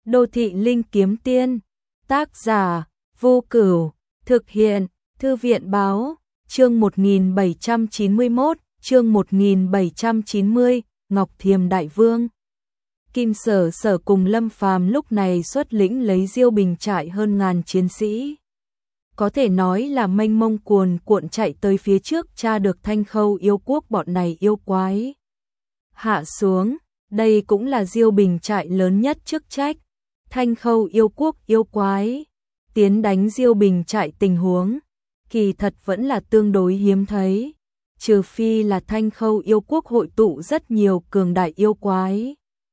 Đô thị linh kiếm tiên, tác giả, Vô Cửu, thực hiện, Thư viện báo, chương 1791, chương 1790, Ngọc Thiềm Đại Vương. Kim Sở Sở cùng Lâm Phàm lúc này xuất lĩnh lấy Diêu Bình trại hơn ngàn chiến sĩ. Có thể nói là mênh mông cuồn cuộn chạy tới phía trước tra được Thanh Khâu yêu quốc bọn này yêu quái. Hạ xuống, đây cũng là Diêu Bình trại lớn nhất chức trách. Thanh Khâu yêu quốc yêu quái, tiến đánh Diêu Bình trại tình huống, kỳ thật vẫn là tương đối hiếm thấy, trừ phi là Thanh Khâu yêu quốc hội tụ rất nhiều cường đại yêu quái.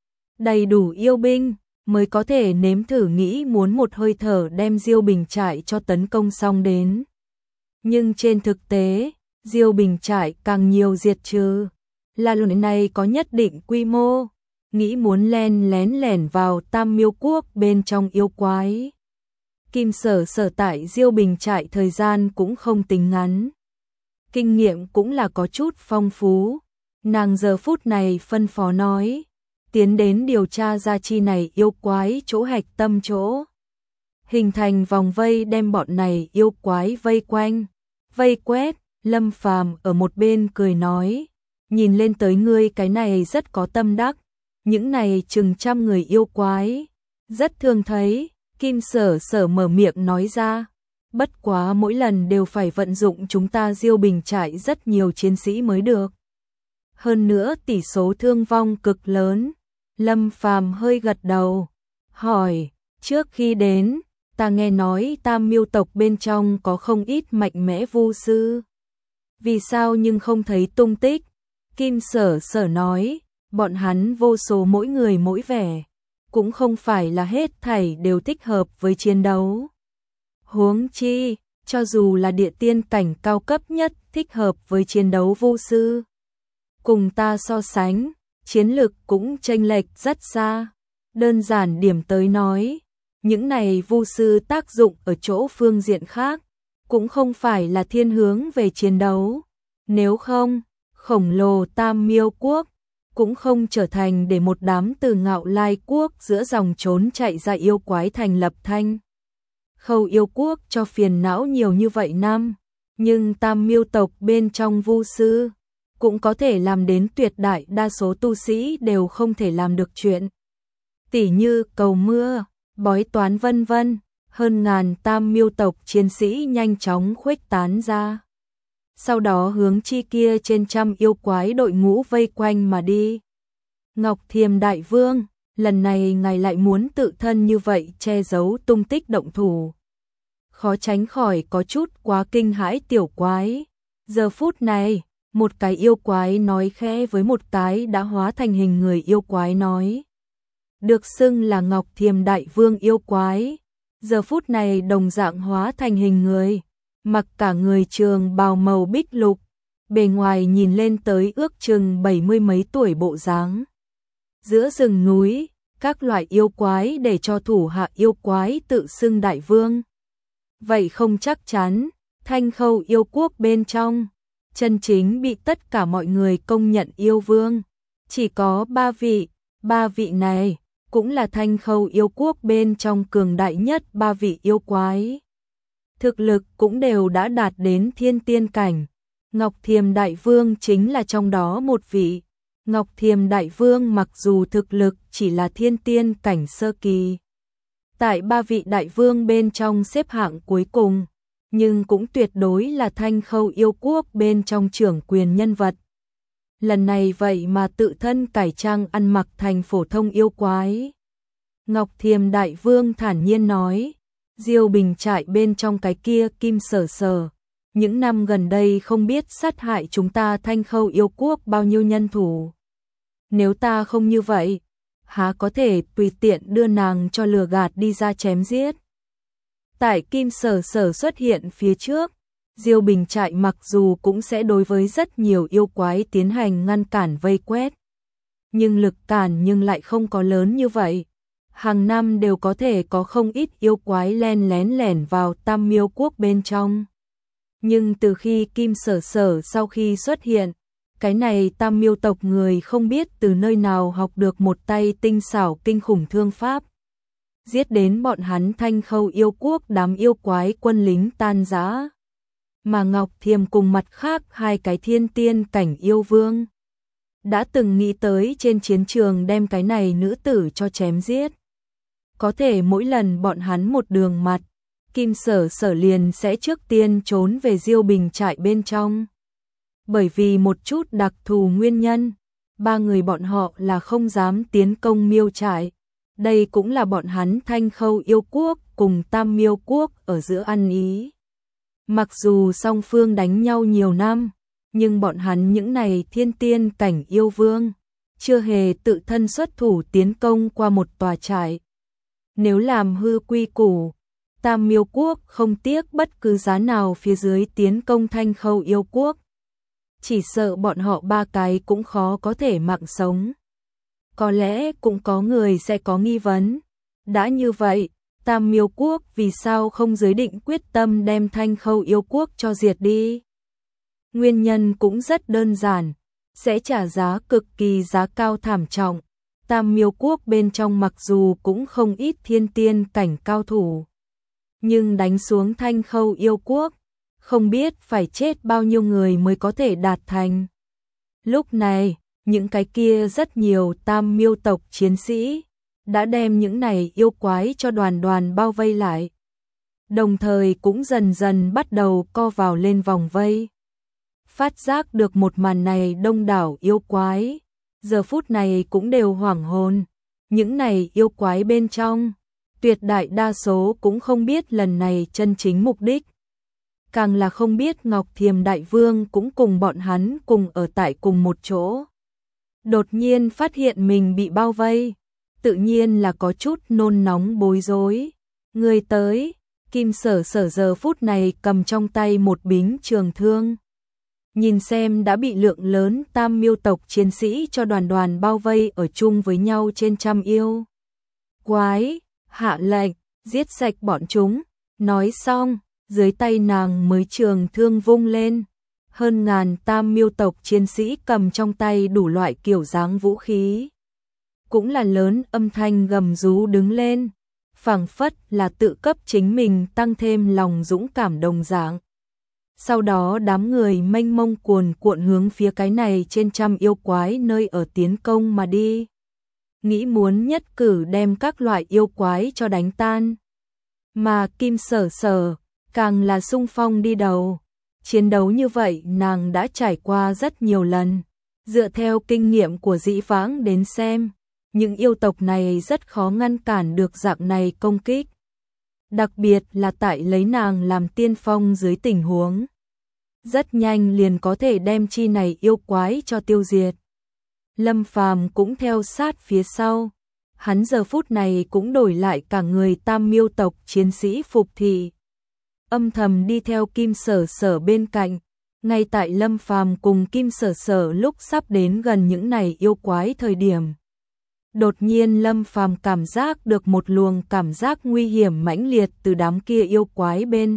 Đầy đủ yêu binh, mới có thể nếm thử nghĩ muốn một hơi thở đem Diêu Bình trại cho tấn công xong đến. Nhưng trên thực tế, Diêu Bình trại càng nhiều diệt trừ, là lần này có nhất định quy mô, nghĩ muốn len lén lẻn vào Tam Miêu quốc bên trong yêu quái. Kim Sở Sở tại Diêu Bình trại thời gian cũng không tính ngắn. Kinh nghiệm cũng là có chút phong phú. Nàng giờ phút này phân phó nói, tiến đến điều tra ra chi này yêu quái chỗ hạch tâm chỗ. Hình thành vòng vây đem bọn này yêu quái vây quanh, vây quét. Lâm Phàm ở một bên cười nói, nhìn lên tới ngươi cái này rất có tâm đắc. Những này chừng trăm người yêu quái, rất thường thấy. Kim Sở Sở mở miệng nói ra, bất quá mỗi lần đều phải vận dụng chúng ta Diêu Bình trại rất nhiều chiến sĩ mới được. Hơn nữa tỷ số thương vong cực lớn. Lâm Phàm hơi gật đầu, hỏi, trước khi đến, ta nghe nói Tam Miêu tộc bên trong có không ít mạnh mẽ vu sư. Vì sao nhưng không thấy tung tích? Kim Sở Sở nói, bọn hắn vô số mỗi người mỗi vẻ, cũng không phải là hết thảy đều thích hợp với chiến đấu. Huống chi, cho dù là địa tiên cảnh cao cấp nhất thích hợp với chiến đấu vu sư, cùng ta so sánh, chiến lực cũng chênh lệch rất xa. Đơn giản điểm tới nói, những này vu sư tác dụng ở chỗ phương diện khác, cũng không phải là thiên hướng về chiến đấu. Nếu không, khổng lồ Tam Miêu quốc cũng không trở thành để một đám từ Ngạo Lai quốc giữa dòng trốn chạy ra yêu quái thành lập Thanh Khâu yêu quốc cho phiền não nhiều như vậy năm. Nhưng Tam Miêu tộc bên trong vu sư cũng có thể làm đến tuyệt đại đa số tu sĩ đều không thể làm được chuyện. Tỉ như cầu mưa, bói toán vân vân, hơn ngàn Tam Miêu tộc chiến sĩ nhanh chóng khuếch tán ra. Sau đó hướng chi kia trên trăm yêu quái đội ngũ vây quanh mà đi. Ngọc Thiềm Đại Vương, lần này ngài lại muốn tự thân như vậy che giấu tung tích động thủ. Khó tránh khỏi có chút quá kinh hãi tiểu quái. Giờ phút này, một cái yêu quái nói khẽ với một cái đã hóa thành hình người yêu quái nói. Được xưng là Ngọc Thiềm Đại Vương yêu quái. Giờ phút này đồng dạng hóa thành hình người. Mặc cả người trường bào màu bích lục, bề ngoài nhìn lên tới ước chừng 70 mấy tuổi bộ dáng. Giữa rừng núi, các loại yêu quái để cho thủ hạ yêu quái tự xưng đại vương. Vậy không chắc chắn, Thanh Khâu yêu quốc bên trong, chân chính bị tất cả mọi người công nhận yêu vương. Chỉ có 3 vị này, cũng là Thanh Khâu yêu quốc bên trong cường đại nhất 3 vị yêu quái. Thực lực cũng đều đã đạt đến thiên tiên cảnh. Ngọc Thiềm Đại Vương chính là trong đó một vị. Ngọc Thiềm Đại Vương mặc dù thực lực chỉ là thiên tiên cảnh sơ kỳ, tại 3 vị đại vương bên trong xếp hạng cuối cùng, nhưng cũng tuyệt đối là Thanh Khâu yêu quốc bên trong trưởng quyền nhân vật. Lần này vậy mà tự thân cải trang ăn mặc thành phổ thông yêu quái. Ngọc Thiềm Đại Vương thản nhiên nói, Diêu Bình trại bên trong cái kia Kim Sở Sở, những năm gần đây không biết sát hại chúng ta Thanh Khâu yêu quốc bao nhiêu nhân thủ. Nếu ta không như vậy, há có thể tùy tiện đưa nàng cho lừa gạt đi ra chém giết. Tại Kim Sở Sở xuất hiện phía trước, Diêu Bình trại mặc dù cũng sẽ đối với rất nhiều yêu quái tiến hành ngăn cản vây quét, nhưng lực cản nhưng lại không có lớn như vậy. Hàng năm đều có thể có không ít yêu quái len lén lẻn vào Tam Miêu quốc bên trong. Nhưng từ khi Kim Sở Sở sau khi xuất hiện, cái này Tam Miêu tộc người không biết từ nơi nào học được một tay tinh xảo kinh khủng thương pháp. giết đến bọn hắn Thanh Khâu yêu quốc đám yêu quái quân lính tan rã. Mà Ngọc Thiềm cùng mặt khác hai cái thiên tiên cảnh yêu vương đã từng nghĩ tới trên chiến trường đem cái này nữ tử cho chém giết. Có thể mỗi lần bọn hắn một đường mặt, Kim Sở Sở liền sẽ trước tiên trốn về Diêu Bình trại bên trong. Bởi vì một chút đặc thù nguyên nhân, ba người bọn họ là không dám tiến công Miêu trại. Đây cũng là bọn hắn Thanh Khâu yêu quốc cùng Tam Miêu quốc ở giữa ăn ý. Mặc dù song phương đánh nhau nhiều năm, nhưng bọn hắn những này thiên tiên cảnh yêu vương chưa hề tự thân xuất thủ tiến công qua một tòa trại. Nếu làm hư quy củ, Tam Miêu quốc không tiếc bất cứ giá nào phía dưới tiến công Thanh Khâu yêu quốc. Chỉ sợ bọn họ ba cái cũng khó có thể mạng sống. Có lẽ cũng có người sẽ có nghi vấn. Đã như vậy, Tam Miêu quốc vì sao không giới định quyết tâm đem Thanh Khâu yêu quốc cho diệt đi? Nguyên nhân cũng rất đơn giản, sẽ trả giá cực kỳ giá cao thảm trọng. Tam Miêu quốc bên trong mặc dù cũng không ít thiên tiên cảnh cao thủ, nhưng đánh xuống Thanh Khâu yêu quốc, không biết phải chết bao nhiêu người mới có thể đạt thành. Lúc này, những cái kia rất nhiều Tam Miêu tộc chiến sĩ đã đem những này yêu quái cho đoàn đoàn bao vây lại. Đồng thời cũng dần dần bắt đầu co vào lên vòng vây. Phát giác được một màn này đông đảo yêu quái, giờ phút này cũng đều hoảng hồn. Những này yêu quái bên trong, tuyệt đại đa số cũng không biết lần này chân chính mục đích. Càng là không biết Ngọc Thiềm đại vương cũng cùng bọn hắn cùng ở tại cùng một chỗ. Đột nhiên phát hiện mình bị bao vây, tự nhiên là có chút nôn nóng bối rối. Người tới, Kim Sở Sở giờ phút này cầm trong tay một bính trường thương. Nhìn xem đã bị lượng lớn Tam Miêu tộc chiến sĩ cho đoàn đoàn bao vây ở chung với nhau trên trăm yêu quái, hạ lệnh, giết sạch bọn chúng. Nói xong, dưới tay nàng mới trường thương vung lên. Hơn ngàn Tam Miêu tộc chiến sĩ cầm trong tay đủ loại kiểu dáng vũ khí. Cũng là lớn âm thanh gầm rú đứng lên, phảng phất là tự cấp chính mình tăng thêm lòng dũng cảm đồng dạng. Sau đó đám người mênh mông cuồn cuộn hướng phía cái này trên trăm yêu quái nơi ở tiến công mà đi. Nghĩ muốn nhất cử đem các loại yêu quái cho đánh tan. Mà Kim Sở Sở càng là xung phong đi đầu. Chiến đấu như vậy nàng đã trải qua rất nhiều lần. Dựa theo kinh nghiệm của dĩ vãng đến xem, những yêu tộc này rất khó ngăn cản được dạng này công kích. Đặc biệt là tại lấy nàng làm tiên phong dưới tình huống. Rất nhanh liền có thể đem chi này yêu quái cho tiêu diệt. Lâm Phàm cũng theo sát phía sau. Hắn giờ phút này cũng đổi lại cả người Tam Miêu tộc chiến sĩ phục thị. Âm thầm đi theo Kim Sở Sở bên cạnh. Ngay tại Lâm Phàm cùng Kim Sở Sở lúc sắp đến gần những này yêu quái thời điểm. Đột nhiên Lâm Phàm cảm giác được một luồng cảm giác nguy hiểm mãnh liệt từ đám kia yêu quái bên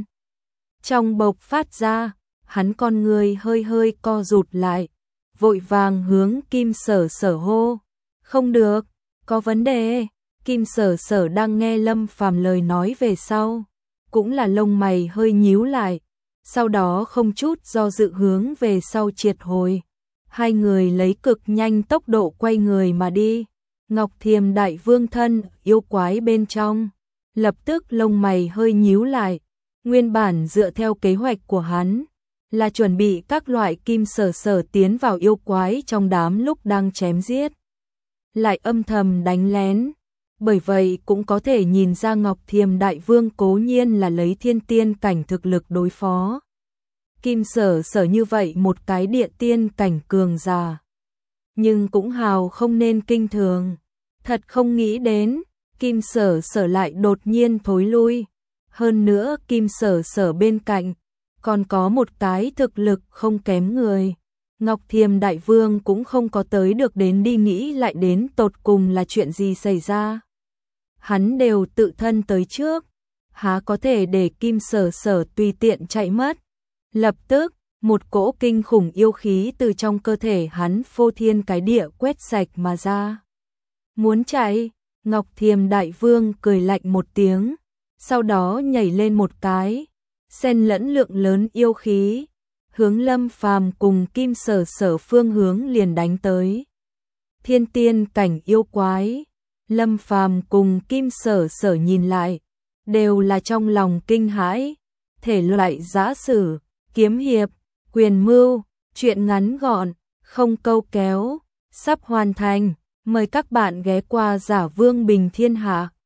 trong bộc phát ra, hắn con người hơi hơi co rụt lại, vội vàng hướng Kim Sở Sở hô, "Không được, có vấn đề." Kim Sở Sở đang nghe Lâm Phàm lời nói về sau, cũng là lông mày hơi nhíu lại, sau đó không chút do dự hướng về sau triệt hồi. Hai người lấy cực nhanh tốc độ quay người mà đi. Ngọc Thiềm đại vương thân yêu quái bên trong, lập tức lông mày hơi nhíu lại. Nguyên bản dựa theo kế hoạch của hắn là chuẩn bị các loại Kim Sở Sở tiến vào yêu quái trong đám lúc đang chém giết, lại âm thầm đánh lén. Bởi vậy cũng có thể nhìn ra Ngọc Thiềm đại vương cố nhiên là lấy thiên tiên cảnh thực lực đối phó Kim Sở Sở như vậy một cái địa tiên cảnh cường giả. Nhưng cũng hào không nên kinh thường. Thật không nghĩ đến, Kim Sở Sở lại đột nhiên thối lui. Hơn nữa Kim Sở Sở bên cạnh, còn có một cái thực lực không kém người. Ngọc Thiềm đại vương cũng không có tới được đến đi nghĩ lại đến tột cùng là chuyện gì xảy ra. Hắn đều tự thân tới trước, há có thể để Kim Sở Sở tùy tiện chạy mất. Lập tức, một cỗ kinh khủng yêu khí từ trong cơ thể hắn phô thiên cái địa quét sạch mà ra. Muốn chạy, Ngọc Thiềm Đại Vương cười lạnh một tiếng, sau đó nhảy lên một cái, xen lẫn lượng lớn yêu khí, hướng Lâm Phàm cùng Kim Sở Sở phương hướng liền đánh tới. Thiên tiên cảnh yêu quái, Lâm Phàm cùng Kim Sở Sở nhìn lại, đều là trong lòng kinh hãi, thể loại giã sử, kiếm hiệp, quyền mưu, truyện ngắn gọn, không câu kéo, sắp hoàn thành, mời các bạn ghé qua Giả Vương Bình Thiên Hạ.